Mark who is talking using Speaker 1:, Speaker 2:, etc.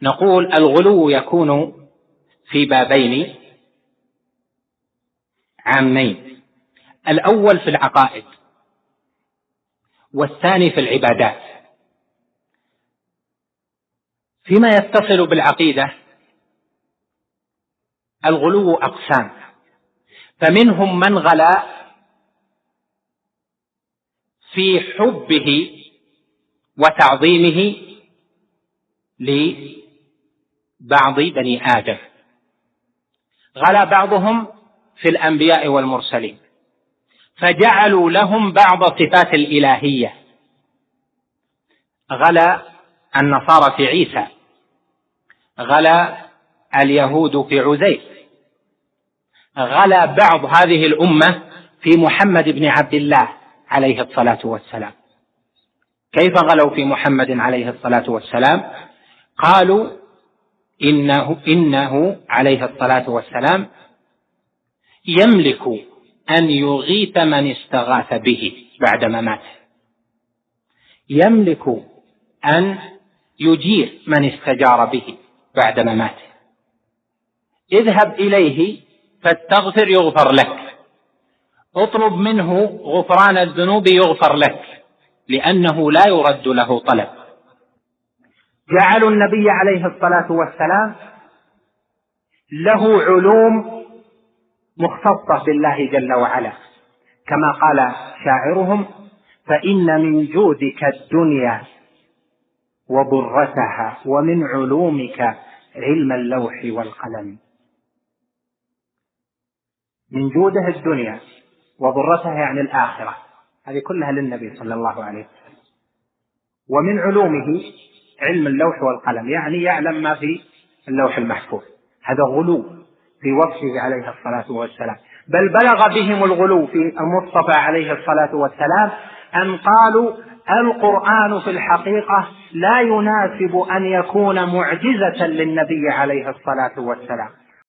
Speaker 1: نقول الغلو يكون في بابين عامين: الأول في العقائد، والثاني في العبادات. فيما يتصل بالعقيدة الغلو أقسام، فمنهم من غلا في حبه وتعظيمه لبعض بني آدم، غلا بعضهم في الأنبياء والمرسلين فجعلوا لهم بعض صفات الإلهية، غلا النصارى في عيسى، غلا اليهود في عزير، غلا بعض هذه الأمة في محمد بن عبد الله عليه الصلاة والسلام. كيف غلوا في محمد عليه الصلاة والسلام؟ قالوا إنه عليه الصلاة والسلام يملك أن يغيث من استغاث به بعد مماته، يملك أن يجير من استجار به بعد مماته. اذهب إليه فاستغفر يغفر لك، اطلب منه غفران الذنوب يغفر لك، لأنه لا يرد له طلب. جعلوا النبي عليه الصلاة والسلام له علوم مختصة بالله جل وعلا، كما قال شاعرهم: فإن من جودك الدنيا وضرتها ومن علومك علم اللوح والقلم. من جوده الدنيا وضرتها يعني الآخرة، هذه كلها للنبي صلى الله عليه وسلم. ومن علومه علم اللوح والقلم، يعني يعلم ما في اللوح المحفوظ. هذا غلو في وصفه عليه الصلاة والسلام. بل بلغ بهم الغلو في المصطفى عليه الصلاة والسلام أن قالوا القرآن في الحقيقة لا يناسب أن يكون معجزة للنبي عليه الصلاة والسلام،